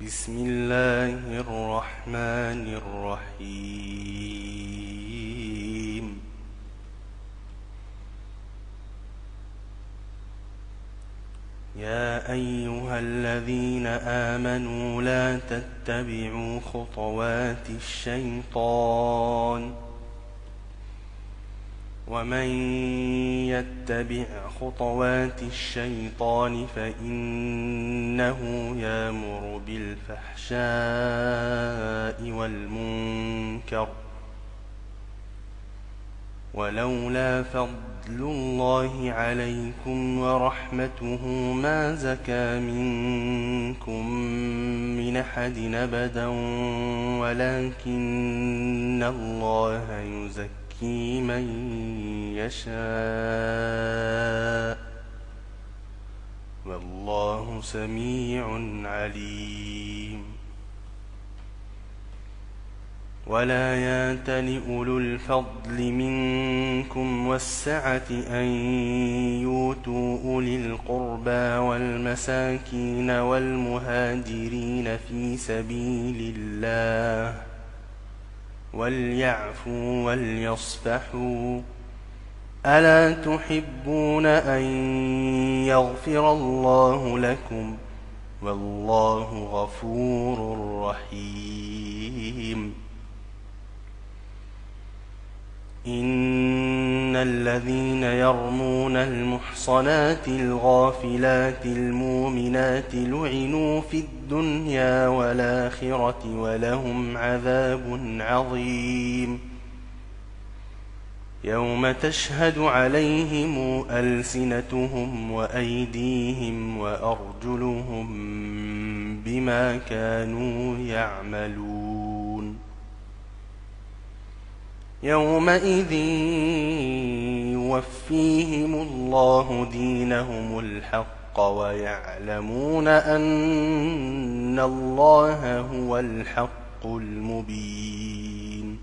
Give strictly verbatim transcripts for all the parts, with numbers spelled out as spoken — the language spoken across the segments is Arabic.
بسم الله الرحمن الرحيم يا أيها الذين آمنوا لا تتبعوا خطوات الشيطان ومن يتبع خطوات الشيطان فإنه يأمر بالفحشاء والمنكر ولولا فضل الله عليكم ورحمته ما زكى منكم من أحد أبدا ولكن الله يزكي من يشاء والله سميع عليم. ولا يأتل أولو الفضل منكم والسعة أن يؤتوا أولي القربى والمساكين والمهاجرين في سبيل الله وليعفوا وليصفحوا ألا تحبون أن يغفر الله لكم والله غفور رحيم. إن الذين يرمون المحصنات الغافلات المؤمنات لعنوا في الدنيا والآخرة ولهم عذاب عظيم يوم تشهد عليهم ألسنتهم وأيديهم وأرجلهم بما كانوا يعملون يومئذ يوفيهم الله دينهم الحق ويعلمون أن الله هو الحق المبين.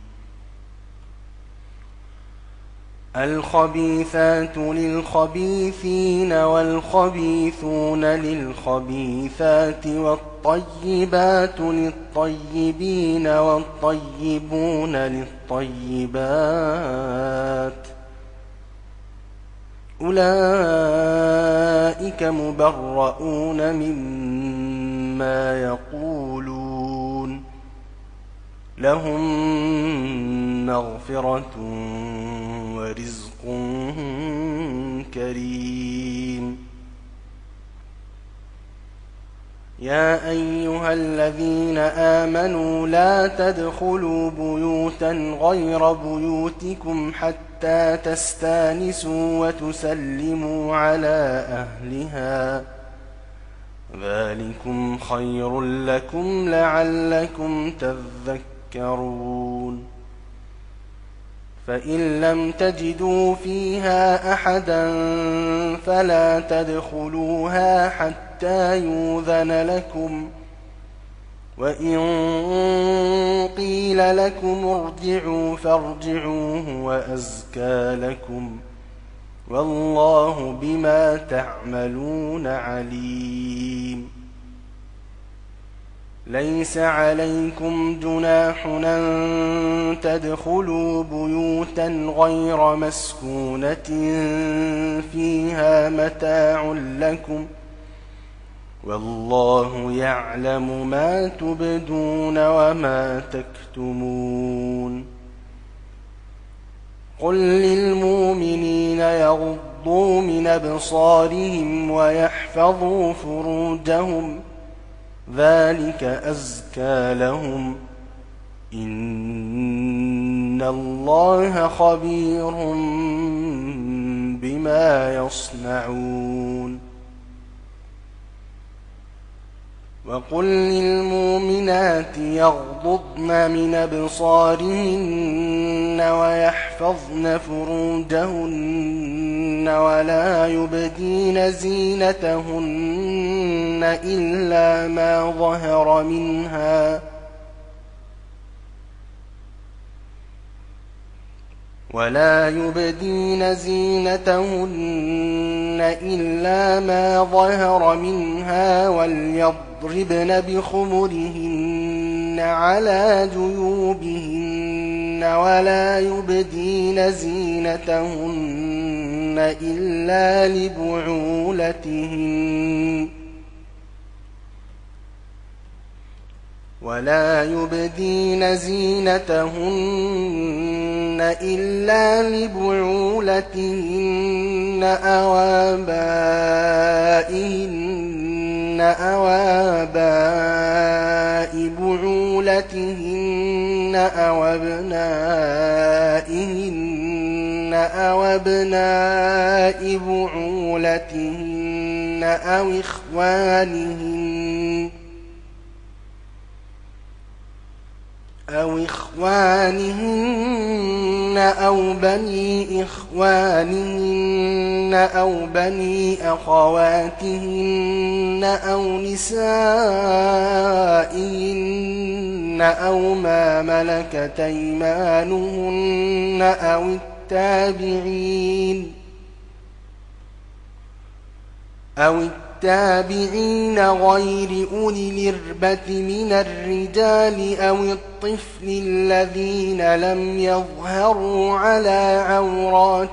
الخبيثات للخبيثين والخبيثون للخبيثات والطيبات للطيبين والطيبون للطيبات أولئك مبرؤون مما يقولون لهم مغفرة ورزق كريم. يا أيها الذين آمنوا لا تدخلوا بيوتا غير بيوتكم حتى تستانسوا وتسلموا على أهلها ذلكم خير لكم لعلكم تذكرون. فإن لم تجدوا فيها أحدا فلا تدخلوها حتى يؤذن لكم وإن قيل لكم ارجعوا فارجعوا هو أزكى لكم والله بما تعملون عليم. ليس عليكم جناح أن تدخلوا بيوتا غير مسكونة فيها متاع لكم والله يعلم ما تبدون وما تكتمون. قل للمؤمنين يغضوا من أبصارهم ويحفظوا فروجهم ذلك أزكى لهم إن الله خبير بما يصنعون. وقل للمؤمنات يغضضن من أبصارهن ويحفظن فروجهن ولا يبدين زينتهن إلا ما ظهر منها ولا يبدين زينتهن إلا ما ظهر منها وليضربن بخمرهن على جيوبهن ولا يبدين زينتهن إلا لبعولتهن ولا يبدين زينتهن إلا لبعولتهن أو آبائهن أو آباء بعولتهن أو أبنائهن أو أبناء بعولتهن أو إخوانهن أو إخوانهن أو بني إخوانهن أو بني أخواتهن أو نسائهن أو ما ملكت أيمانهن أو التابعين أو التابعين غير أولي الإربة من الرجال أو الطفل الذين لم يظهروا على عورات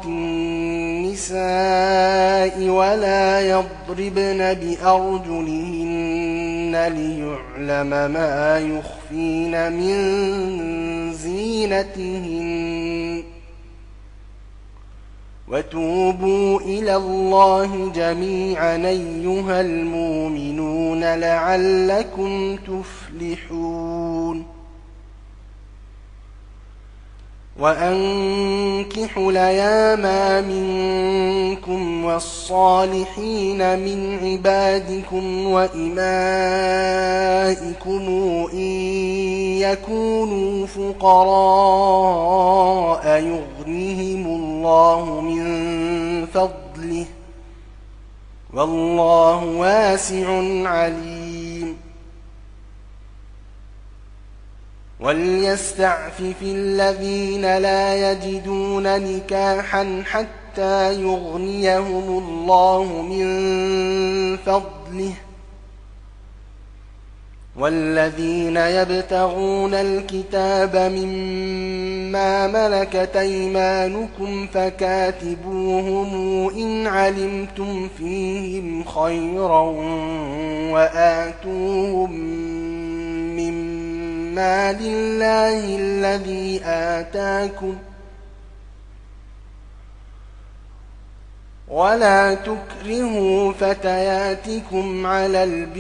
النساء ولا يضربن بأرجلهن ليعلم ما يخفين من زينتهن وتوبوا إلى الله جميعا أيها المؤمنون لعلكم تفلحون وأنكحوا الأيام منكم والصالحين من عبادكم وإمائكم إن يكونوا فقراء يغنهم الله من فضله والله واسع عليم وليستعفف الذين لا يجدون نكاحا حتى يغنيهم الله من فضله والذين يبتغون الكتاب مما ملكت أيمانكم فكاتبوهم إن علمتم فيهم خيرا وآتوهم مما لله الذي آتاكم ولا تكرهوا فتياتكم على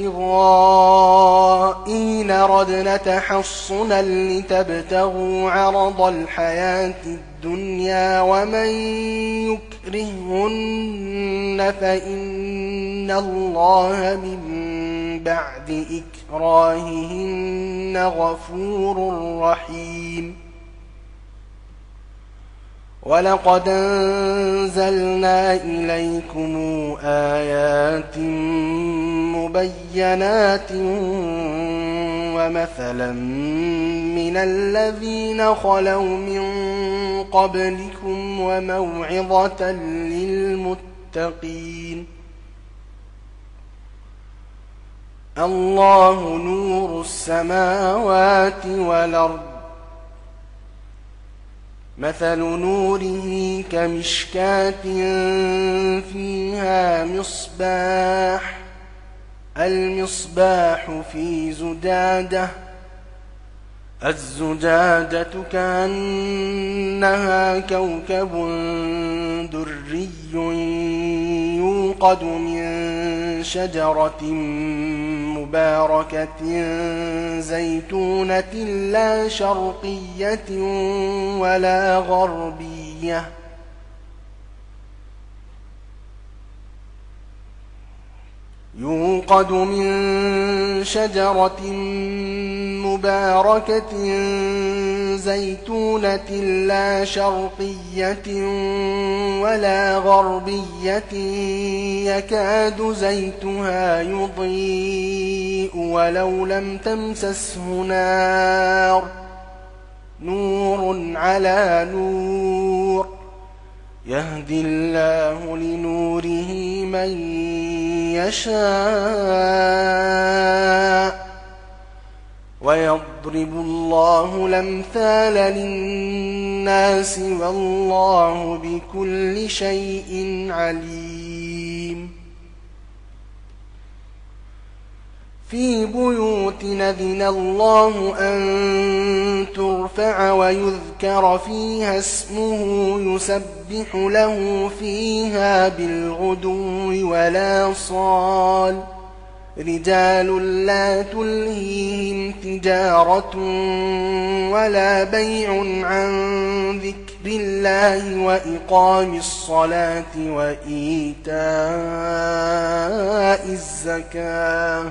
البغاء إن ردن تحصنا لتبتغوا عرض الحياة الدنيا ومن يكرهن فإن الله من بعد إكراههن غفور رحيم ولقد أنزلنا إليكم آيات مبينات ومثلا من الذين خلوا من قبلكم وموعظة للمتقين الله نور السماوات والأرض مثل نوره كمشكاة فيها مصباح المصباح في زجاجة الزجاجة كأنها كوكب دري يوقد من شجرة مباركة زيتونة لا شرقية ولا غربية يوقد من شجرة مباركة زيتونة لا شرقية ولا غربية يكاد زيتها يضيء ولو لم تمسسه نار نور على نور يهدي الله لنوره من يشاء ويضرب الله الأمثال للناس والله بكل شيء عليم. في بيوت أذن الله أن ترفع ويذكر فيها اسمه يسبح له فيها بالغدو ولا صال رجال لا تلهيهم تجارة ولا بيع عن ذكر الله وإقام الصلاة وإيتاء الزكاة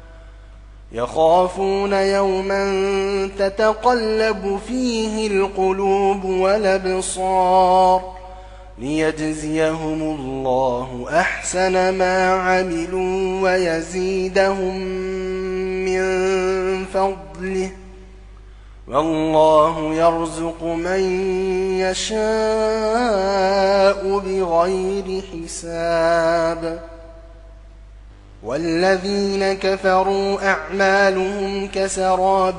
يخافون يوما تتقلب فيه القلوب والأبصار ليجزيهم الله أحسن ما عملوا ويزيدهم من فضله والله يرزق من يشاء بغير حساب. والذين كفروا أعمالهم كسراب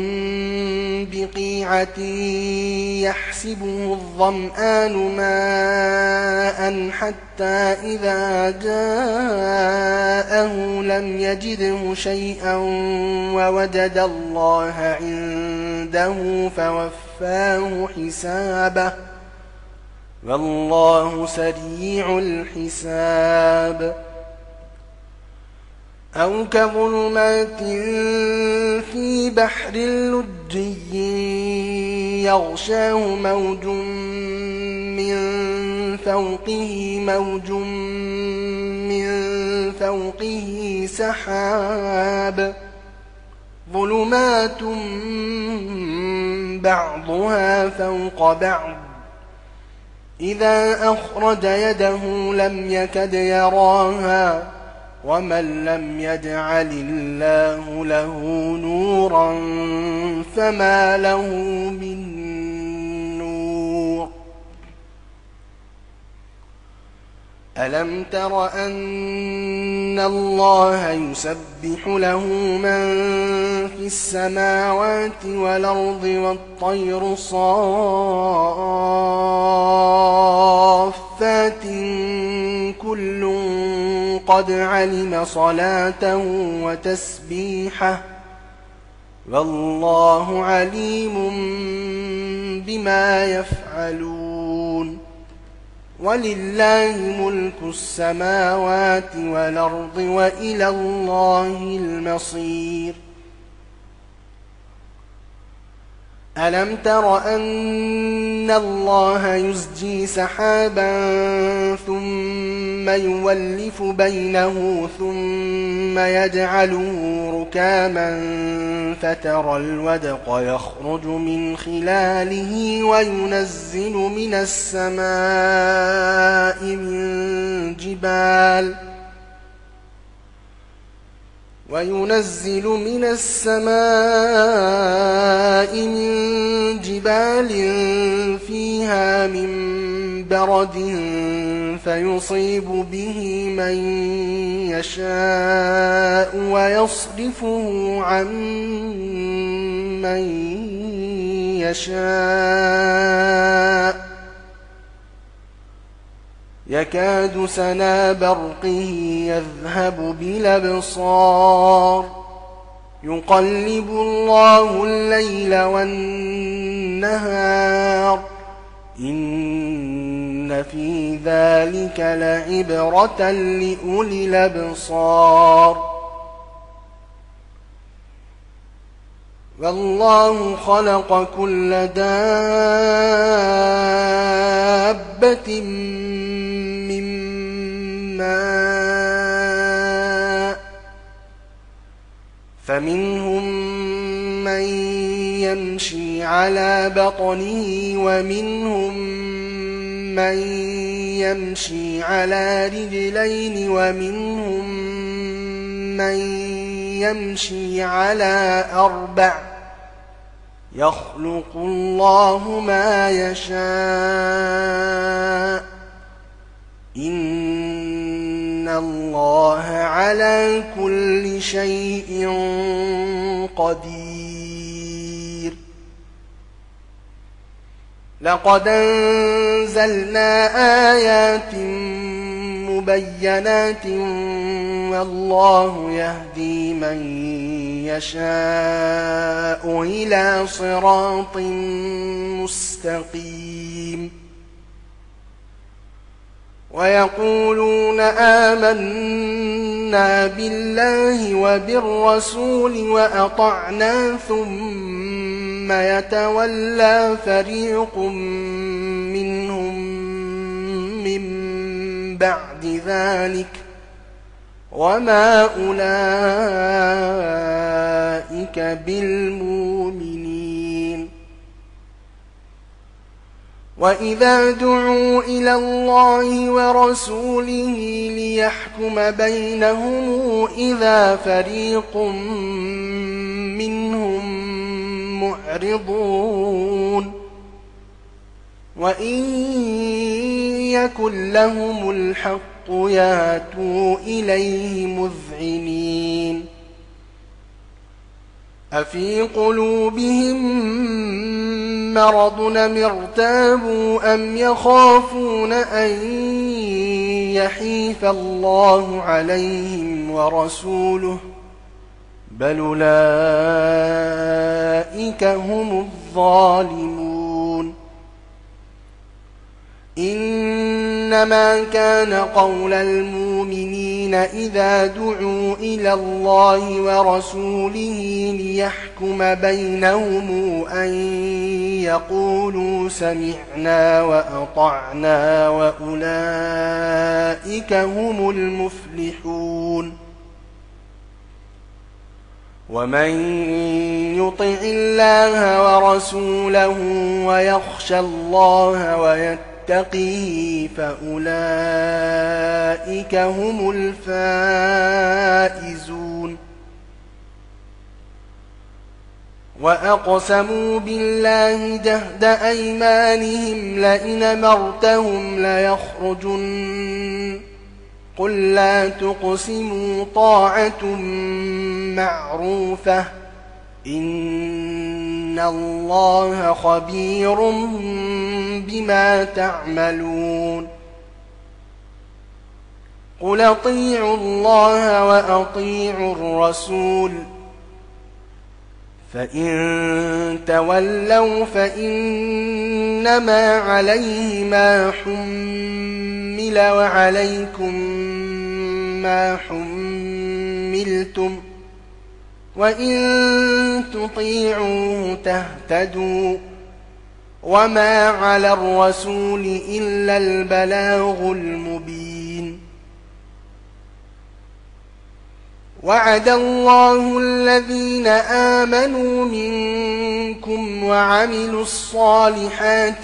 بقيعة يحسبه الظمآن ماء حتى إذا جاءه لم يجده شيئا ووجد الله عنده فوفاه حسابه والله سريع الحساب. أو كظلمات في بحر لجي يغشاه موج من فوقه موج من فوقه سحاب ظلمات بعضها فوق بعض إذا أخرج يده لم يكد يراها ومن لم يجعل الله له نورا فما له من نور. ألم تر أن الله يسبح له من في السماوات والأرض والطير صافات كل قد علم صلاته وتسبيحه والله عليم بما يفعلون. ولله ملك السماوات والأرض وإلى الله المصير. ألم تر أن الله يزجي سحابا ثم يولف بينه ثم يجعله ركاما فترى الودق يخرج من خلاله وينزل من السماء من جبال وينزل من السماء من جبال فيها من برد فيصيب به من يشاء ويصرفه عن من يشاء يكاد سنا برقه يذهب بالأبصار يقلب الله الليل والنهار إن في ذلك لعبرة لأولي الأبصار. والله خلق كل دابة من ماء فمنهم من يمشي على بطنه ومنهم من يمشي على رجلين ومنهم من يمشي على أربع يخلق الله ما يشاء إن الله على كل شيء قدير لقد أنزلنا آيات مبينات والله يهدي من يشاء إلى صراط مستقيم ويقولون آمنا بالله وبالرسول وأطعنا ثم يتولى فريق منهم من بعد ذلك وما أولئك بالمؤمنين وإذا دعوا إلى الله ورسوله ليحكم بينهم إذا فريق منهم معرضون وإن يكن لهم الحق ياتوا إليه مذعنين أفي قلوبهم مرض أم ارتابوا أم يخافون أن يحيف الله عليهم ورسوله بل أولئك هم الظالمون إنما كان قول المؤمنين إذا دعوا إلى الله ورسوله ليحكم بينهم أن يقولوا سمعنا وأطعنا وأولئك هم المفلحون ومن يطع الله ورسوله ويخشى الله ويتقيه فأولئك هم الفائزون وأقسموا بالله جهد أيمانهم لئن أمرتهم ليخرجن قل لا تقسموا طاعة معروفة إن الله خبير بما تعملون قل أطيعوا الله وأطيعوا الرسول فإن تولوا فإنما عليه ما حمل وعليكم ما حملتم وإن تطيعوه تهتدوا وما على الرسول إلا البلاغ المبين وعد الله الذين آمنوا منكم وعملوا الصالحات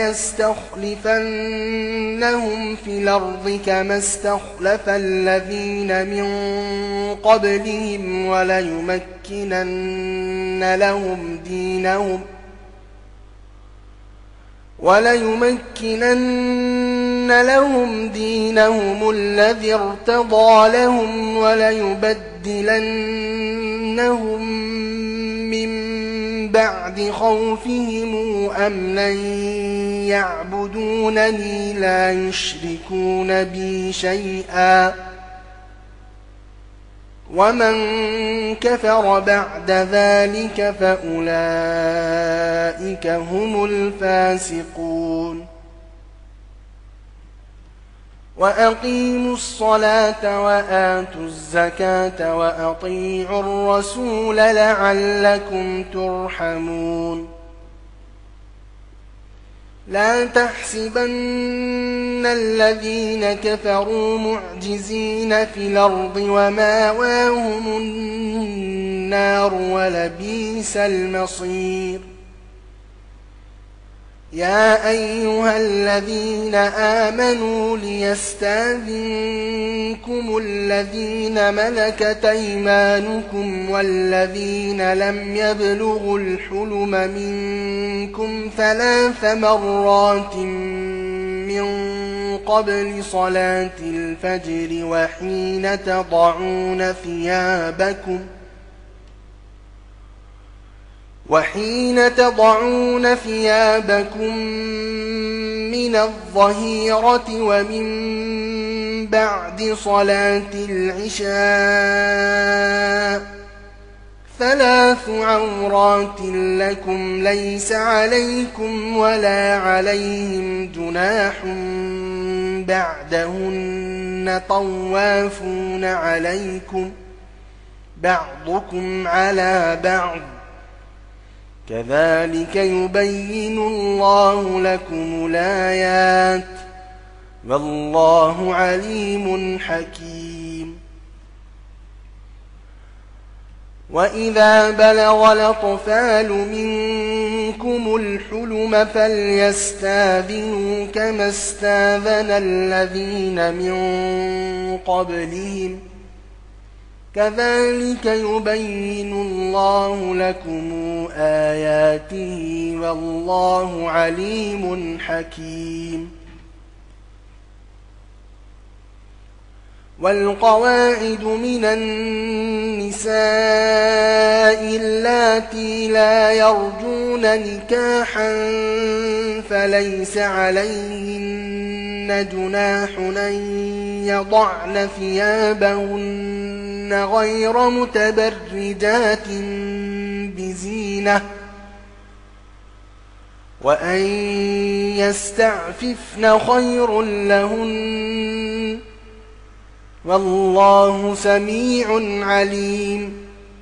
ليستخلفنهم في الأرض كما استخلف الذين من قبلهم وليمكنن لهم دينهم وليمكنن لهم دينهم الذي ارتضى لهم وليبدلنهم من بعد خوفهم أمنا يعبدونني لا يشركون بي شيئا ومن كفر بعد ذلك فأولئك هم الفاسقون وأقيموا الصلاة وآتوا الزكاة وأطيعوا الرسول لعلكم ترحمون لا تحسبن الذين كفروا معجزين في الأرض وماواهم النار ولبئس المصير يا أيها الذين آمنوا ليستأذنكم الذين ملكت أيمانكم والذين لم يبلغوا الحلم منكم ثلاث مرات من قبل صلاة الفجر وحين تضعون ثيابكم وحين تضعون ثيابكم من الظهيرة ومن بعد صلاة العشاء ثلاث عورات لكم ليس عليكم ولا عليهم جناح بعدهن طوافون عليكم بعضكم على بعض كذلك يبين الله لكم الآيات والله عليم حكيم. وإذا بلغ الأطفال منكم الحلم فليستأذنوا كما استأذن الذين من قبلهم كذلك يبين الله لكم آياته والله عليم حكيم. والقواعد من النساء اللاتي لا يرجون نكاحا فليس عليهن جناح أن يضعن ثيابهن غير متبرجات بزينة وأن يستعففن خير لهن والله سميع عليم.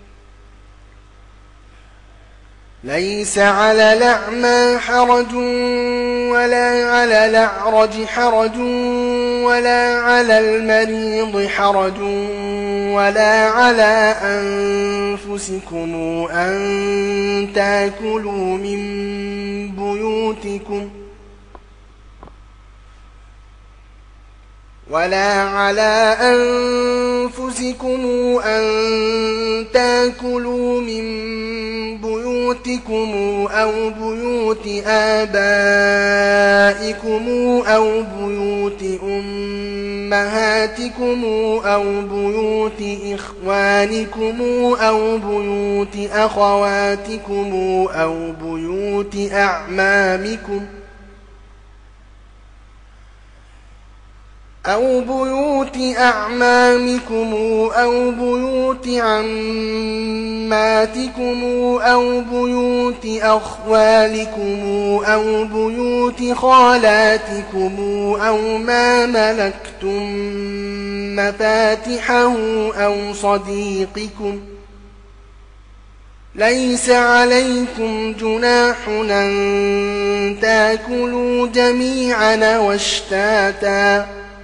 ليس على الأعمى حرج ولا على الأعرج حرج ولا على المريض حرج ولا على أنفسكم أن تأكلوا من بيوتكم ولا على أنفسكم أن تأكلوا من بيوتكم أو بيوت آبائكم أو بيوت أمهاتكم أو بيوت إخوانكم أو بيوت أخواتكم أو بيوت أعمامكم أو بيوت أعمامكم أو بيوت عماتكم أو بيوت أخوالكم أو بيوت خالاتكم أو ما ملكتم مفاتحه أو صديقكم ليس عليكم جناح أن تأكلوا جميعا واشتاتا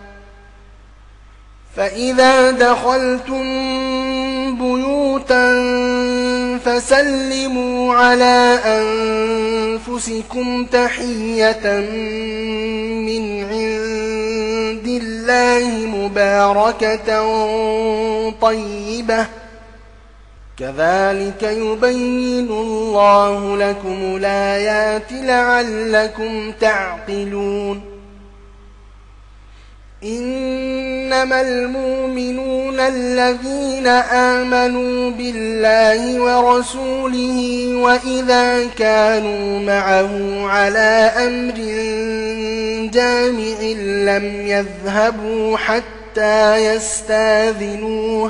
فإذا دخلتم بيوتا فسلموا على أنفسكم تحية من عند الله مباركة طيبة كذلك يبين الله لكم الآيات لعلكم تعقلون. إنما المؤمنون الذين آمنوا بالله ورسوله وإذا كانوا معه على أمر جامع لم يذهبوا حتى يستأذنوه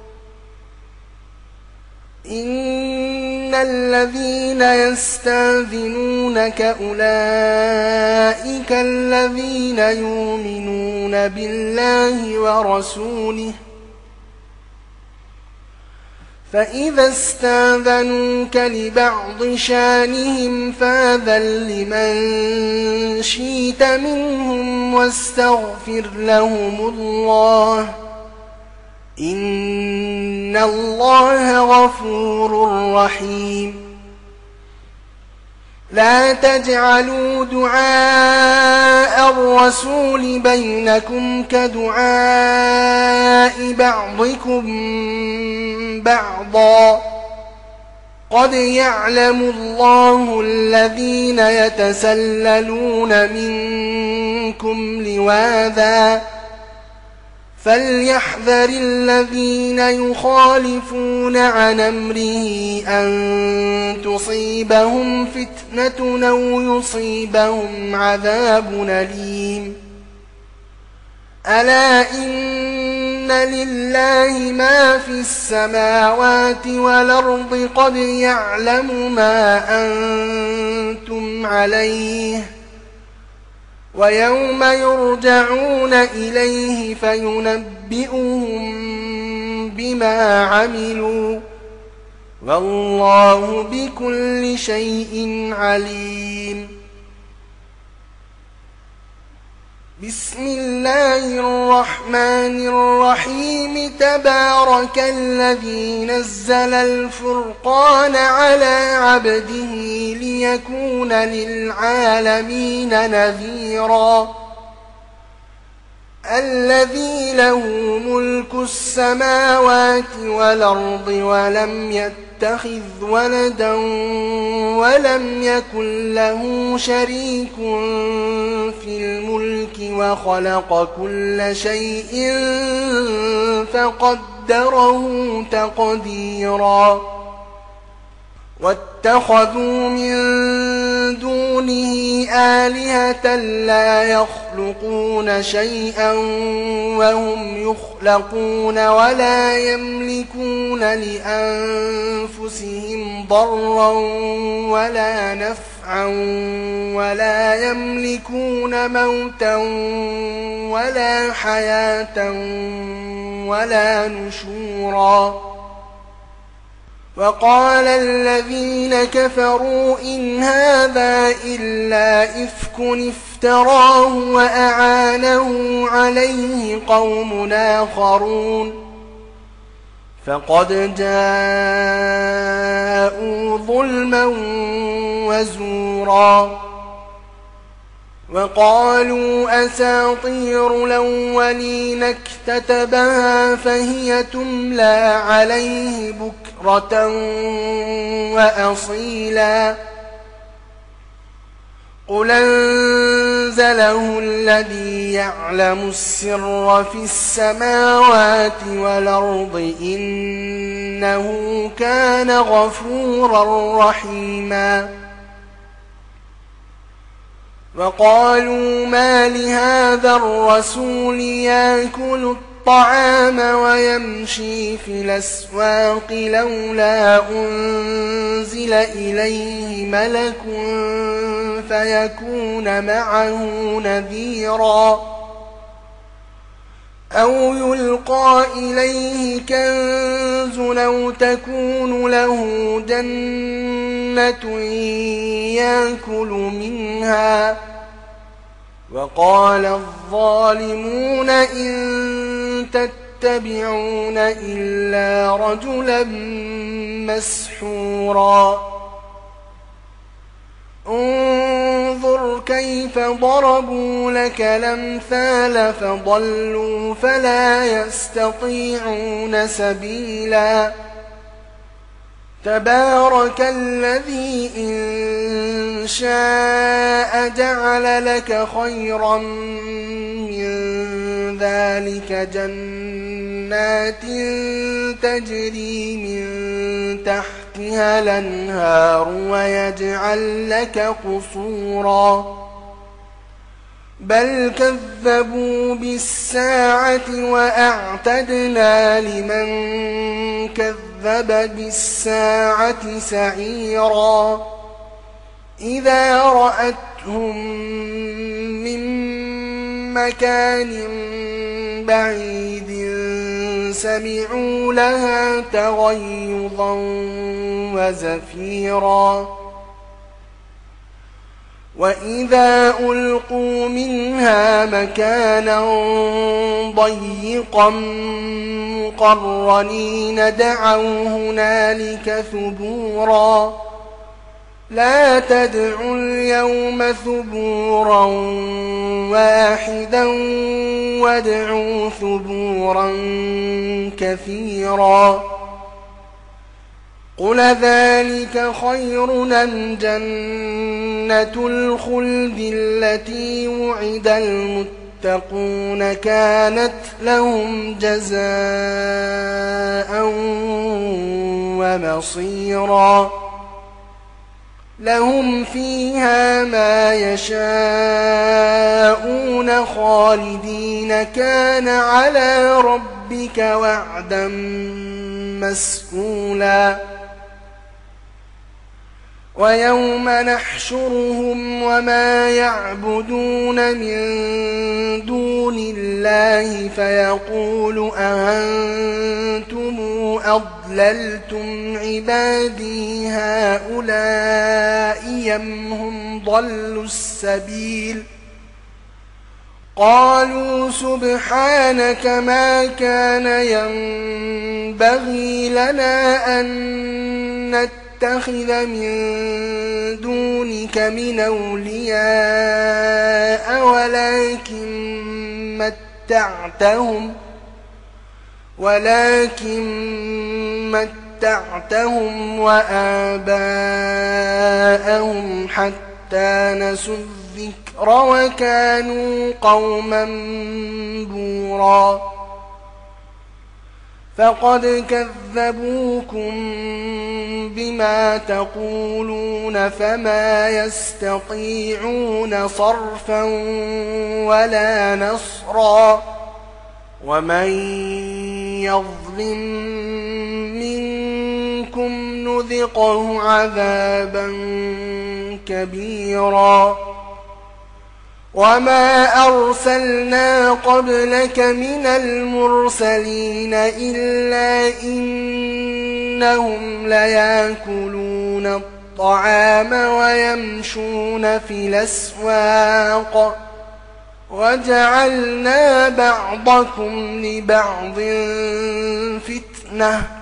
إن الذين يستأذنونك أولئك الذين يؤمنون بالله ورسوله فإذا استأذنوك لبعض شانهم فأذن لمن شئت منهم واستغفر لهم الله إن الله غفور رحيم. لا تجعلوا دعاء الرسول بينكم كدعاء بعضكم بعضا قد يعلم الله الذين يتسللون منكم لواذا فليحذر الذين يخالفون عن أمره أن تصيبهم فتنة أو يصيبهم عذاب أليم ألا إن لله ما في السماوات والأرض قد يعلم ما أنتم عليه ويوم يرجعون إليه فينبئهم بما عملوا والله بكل شيء عليم بسم الله الرحمن الرحيم تبارك الذي نزل الفرقان على عبده ليكون للعالمين نذيرا الذي له ملك السماوات والأرض ولم يتخذ ولدا ولم يكن له شريك في الملك وخلق كل شيء فقدره تقديرا واتخذوا من دونه آلهة لا يخلقون شيئا وهم يخلقون ولا يملكون لأنفسهم ضرا ولا نفعا ولا يملكون موتا ولا حياة ولا نشورا وقال الذين كفروا إن هذا إلا إفك افتراه وأعانه عليه قوم آخرون فقد جاءوا ظلما وزورا وقالوا أساطير الأولين اكتتبها فهي تملى عليه بكرة وأصيلا قل أنزله الذي يعلم السر في السماوات والأرض إنه كان غفورا رحيما وقالوا ما لهذا الرسول يأكل الطعام ويمشي في الأسواق لولا أنزل إليه ملك فيكون معه نذيرا أو يلقى إليه كنز أو تكون له جنة يأكل منها وقال الظالمون إن تتبعون إلا رجلا مسحورا انظر كيف ضربوا لك الأمثال فضلوا فلا يستطيعون سبيلا تبارك الذي إن شاء جعل لك خيرا من ذلك جنات تجري من تحتها الأنهار ويجعل لك قصورا بل كذبوا بالساعة وأعتدنا لمن كذب بالساعة سعيرا إذا رأتهم من مكان بعيد سمعوا لها تغيظا وزفيرا وإذا ألقوا منها مكانا ضيقا مقرنين دعوا هنالك ثبورا لا تدعوا اليوم ثبورا واحدا وادعوا ثبورا كثيرا قل ذلك خير أم جنة الخلد التي وعد المتقون كانت لهم جزاء ومصيرا لهم فيها ما يشاءون خالدين كان على ربك وعدا مسئولا ويوم نحشرهم وما يعبدون من دون الله فيقول أأنتم أضللتم عبادي هؤلاء أم هم ضلوا السبيل قالوا سبحانك ما كان ينبغي لنا أن نتخذ من دونك من أولياء ولكن متعتهم ولكن متعتهم وآباءهم حتى نسوا الذكر وكانوا قوما بورا فقد كذبوكم بما تقولون فما يستطيعون صرفا ولا نصرا ومن يظلم منكم نذقه عذابا كبيرا وما أرسلنا قبلك من المرسلين إلا إنهم ليأكلون الطعام ويمشون في الأسواق وجعلنا بعضكم لبعض فتنة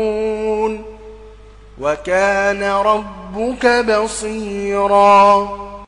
أتصبرون وكان ربك بصيرا